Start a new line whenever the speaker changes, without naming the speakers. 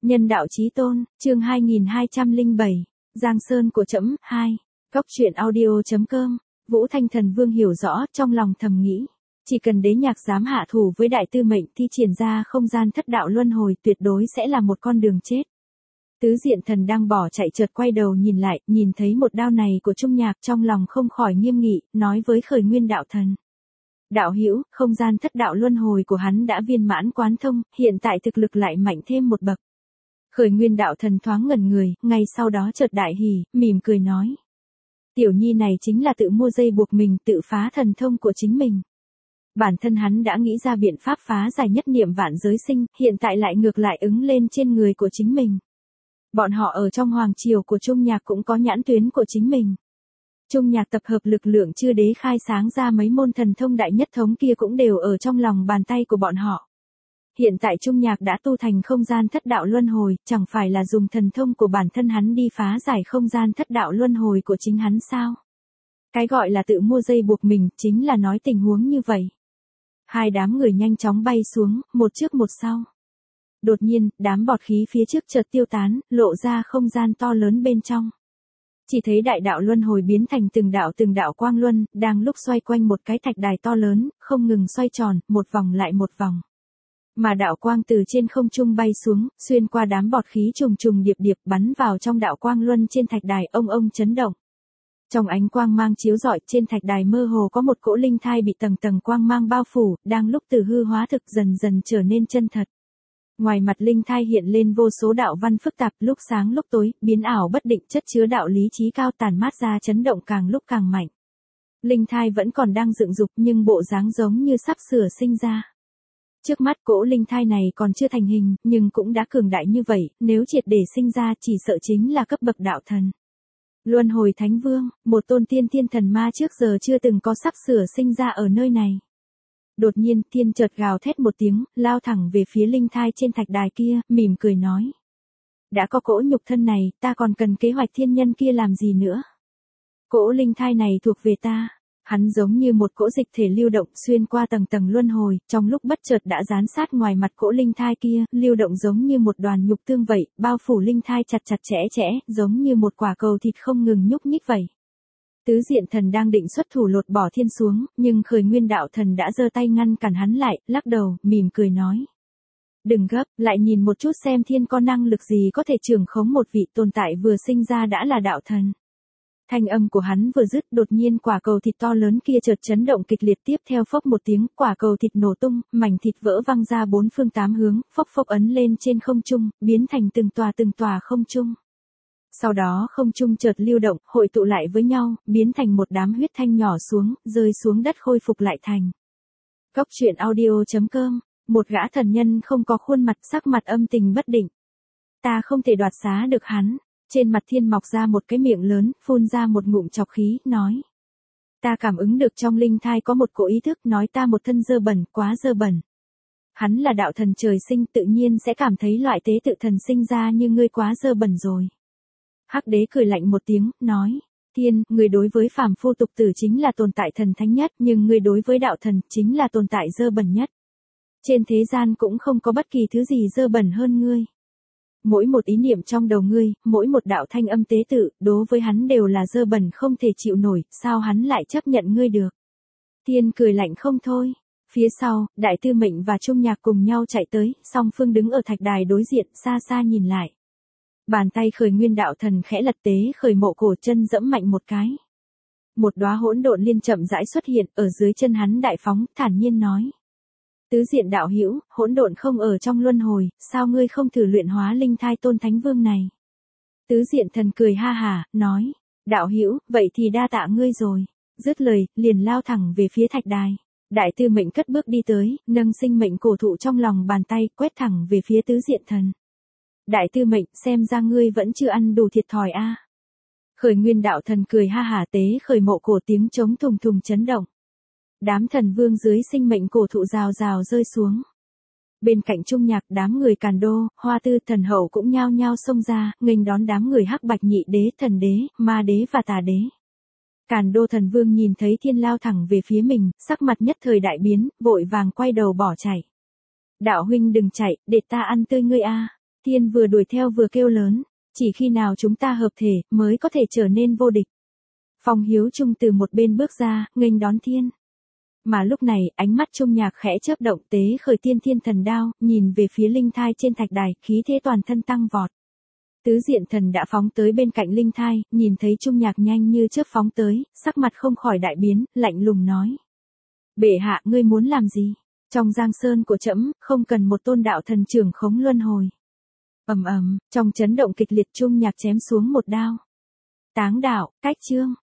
Nhân đạo chí tôn, chương 2207, Giang Sơn của trẫm 2. Cóc truyện audio.com. Vũ Thanh Thần Vương hiểu rõ, trong lòng thầm nghĩ, chỉ cần Đế Nhạc dám hạ thủ với đại tư mệnh thi triển ra không gian thất đạo luân hồi, tuyệt đối sẽ là một con đường chết. Tứ Diện Thần đang bỏ chạy chợt quay đầu nhìn lại, nhìn thấy một đao này của Trung Nhạc, trong lòng không khỏi nghiêm nghị, nói với Khởi Nguyên Đạo Thần: đạo hữu, không gian thất đạo luân hồi của hắn đã viên mãn quán thông, hiện tại thực lực lại mạnh thêm một bậc. Khởi Nguyên Đạo Thần thoáng ngẩn người, ngay sau đó chợt đại hỉ, mỉm cười nói: tiểu nhi này chính là tự mua dây buộc mình, tự phá thần thông của chính mình. Bản thân hắn đã nghĩ ra biện pháp phá giải nhất niệm vạn giới sinh, hiện tại lại ngược lại ứng lên trên người của chính mình. Bọn họ ở trong hoàng triều của Trung Nhạc cũng có nhãn tuyến của chính mình. Trung Nhạc tập hợp lực lượng chư đế khai sáng ra mấy môn thần thông đại nhất thống kia cũng đều ở trong lòng bàn tay của bọn họ. Hiện tại Trung Nhạc đã tu thành không gian thất đạo luân hồi, chẳng phải là dùng thần thông của bản thân hắn đi phá giải không gian thất đạo luân hồi của chính hắn sao? Cái gọi là tự mua dây buộc mình, chính là nói tình huống như vậy. Hai đám người nhanh chóng bay xuống, một trước một sau. Đột nhiên, đám bọt khí phía trước chợt tiêu tán, lộ ra không gian to lớn bên trong. Chỉ thấy đại đạo luân hồi biến thành từng đạo quang luân, đang lúc xoay quanh một cái thạch đài to lớn, không ngừng xoay tròn, một vòng lại một vòng. Mà đạo quang từ trên không trung bay xuống, xuyên qua đám bọt khí trùng trùng điệp điệp, bắn vào trong đạo quang luân trên thạch đài, ông chấn động. Trong ánh quang mang chiếu rọi, trên thạch đài mơ hồ có một cỗ linh thai bị tầng tầng quang mang bao phủ, đang lúc từ hư hóa thực dần dần trở nên chân thật. Ngoài mặt linh thai hiện lên vô số đạo văn phức tạp, lúc sáng lúc tối, biến ảo bất định, chất chứa đạo lý trí cao, tản mát ra chấn động càng lúc càng mạnh. Linh thai vẫn còn đang dựng dục, nhưng bộ dáng giống như sắp sửa sinh ra. Trước mắt cỗ linh thai này còn chưa thành hình, nhưng cũng đã cường đại như vậy, nếu triệt để sinh ra chỉ sợ chính là cấp bậc đạo thần. Luân hồi Thánh Vương, một tôn tiên thiên thần ma trước giờ chưa từng có sắp sửa sinh ra ở nơi này. Đột nhiên, thiên chợt gào thét một tiếng, lao thẳng về phía linh thai trên thạch đài kia, mỉm cười nói: đã có cỗ nhục thân này, ta còn cần kế hoạch thiên nhân kia làm gì nữa? Cỗ linh thai này thuộc về ta. Hắn giống như một cỗ dịch thể lưu động xuyên qua tầng tầng luân hồi, trong lúc bất chợt đã dán sát ngoài mặt cỗ linh thai kia, lưu động giống như một đoàn nhục tương vậy, bao phủ linh thai chặt chẽ, giống như một quả cầu thịt không ngừng nhúc nhích vậy. Tứ Diện Thần đang định xuất thủ lột bỏ thiên xuống, nhưng Khởi Nguyên Đạo Thần đã giơ tay ngăn cản hắn lại, lắc đầu, mỉm cười nói: đừng gấp, lại nhìn một chút xem thiên có năng lực gì có thể trưởng khống một vị tồn tại vừa sinh ra đã là đạo thần. Thanh âm của hắn vừa dứt, đột nhiên quả cầu thịt to lớn kia chợt chấn động kịch liệt, tiếp theo phốc một tiếng, quả cầu thịt nổ tung, mảnh thịt vỡ văng ra bốn phương tám hướng, phốc ấn lên trên không trung, biến thành từng tòa không trung. Sau đó không trung chợt lưu động, hội tụ lại với nhau, biến thành một đám huyết thanh nhỏ xuống, rơi xuống đất khôi phục lại thành. Cóc truyện audio.com. Một gã thần nhân không có khuôn mặt, sắc mặt âm tình bất định. Ta không thể đoạt xá được hắn. Trên mặt thiên mọc ra một cái miệng lớn, phun ra một ngụm chọc khí, nói: ta cảm ứng được trong linh thai có một cỗ ý thức, nói ta một thân dơ bẩn, quá dơ bẩn. Hắn là đạo thần trời sinh, tự nhiên sẽ cảm thấy loại tế tự thần sinh ra như ngươi quá dơ bẩn rồi. Hắc đế cười lạnh một tiếng, nói: thiên, người đối với phàm phu tục tử chính là tồn tại thần thánh nhất, nhưng người đối với đạo thần chính là tồn tại dơ bẩn nhất. Trên thế gian cũng không có bất kỳ thứ gì dơ bẩn hơn ngươi. Mỗi một ý niệm trong đầu ngươi, mỗi một đạo thanh âm tế tự, đối với hắn đều là dơ bẩn không thể chịu nổi, sao hắn lại chấp nhận ngươi được? Thiên cười lạnh không thôi. Phía sau, đại tư mệnh và Trung Nhạc cùng nhau chạy tới, song phương đứng ở thạch đài đối diện, xa xa nhìn lại. Bàn tay Khởi Nguyên Đạo Thần khẽ lật tế Khởi Mộ cổ chân dẫm mạnh một cái. Một đóa hỗn độn liên chậm rãi xuất hiện, ở dưới chân hắn đại phóng, thản nhiên nói: Tứ Diện đạo hữu, hỗn độn không ở trong luân hồi, sao ngươi không thử luyện hóa linh thai tôn thánh vương này? Tứ Diện Thần cười ha hả, nói: đạo hữu, vậy thì đa tạ ngươi rồi. Dứt lời, liền lao thẳng về phía thạch đài. Đại tư mệnh cất bước đi tới, nâng sinh mệnh cổ thụ trong lòng bàn tay, quét thẳng về phía Tứ Diện Thần. Đại tư mệnh, xem ra ngươi vẫn chưa ăn đủ thiệt thòi a. Khởi Nguyên Đạo Thần cười ha hả tế Khởi Mộ cổ, tiếng trống thùng thùng chấn động. Đám thần vương dưới sinh mệnh cổ thụ rào rào rơi xuống. Bên cạnh Trung Nhạc, đám người Càn Đô, Hoa Tư thần hậu cũng nhao nhao xông ra, nghênh đón đám người Hắc Bạch Nhị Đế, Thần Đế, Ma Đế và Tà Đế. Càn Đô thần vương nhìn thấy thiên lao thẳng về phía mình, sắc mặt nhất thời đại biến, vội vàng quay đầu bỏ chạy. Đạo huynh đừng chạy, để ta ăn tươi ngươi a. Thiên vừa đuổi theo vừa kêu lớn, chỉ khi nào chúng ta hợp thể, mới có thể trở nên vô địch. Phong Hiếu Trung từ một bên bước ra, nghênh đón Thiên. Mà lúc này, ánh mắt Trung Nhạc khẽ chớp động tế khởi tiên thiên thần đao, nhìn về phía linh thai trên thạch đài, khí thế toàn thân tăng vọt. Tứ diện thần đã phóng tới bên cạnh linh thai, nhìn thấy Trung Nhạc nhanh như chớp phóng tới, sắc mặt không khỏi đại biến, lạnh lùng nói. Bệ hạ ngươi muốn làm gì? Trong giang sơn của trẫm không cần một tôn đạo thần trưởng khống luân hồi. Ầm ầm, trong chấn động kịch liệt Trung Nhạc chém xuống một đao. Táng đạo, cách chương.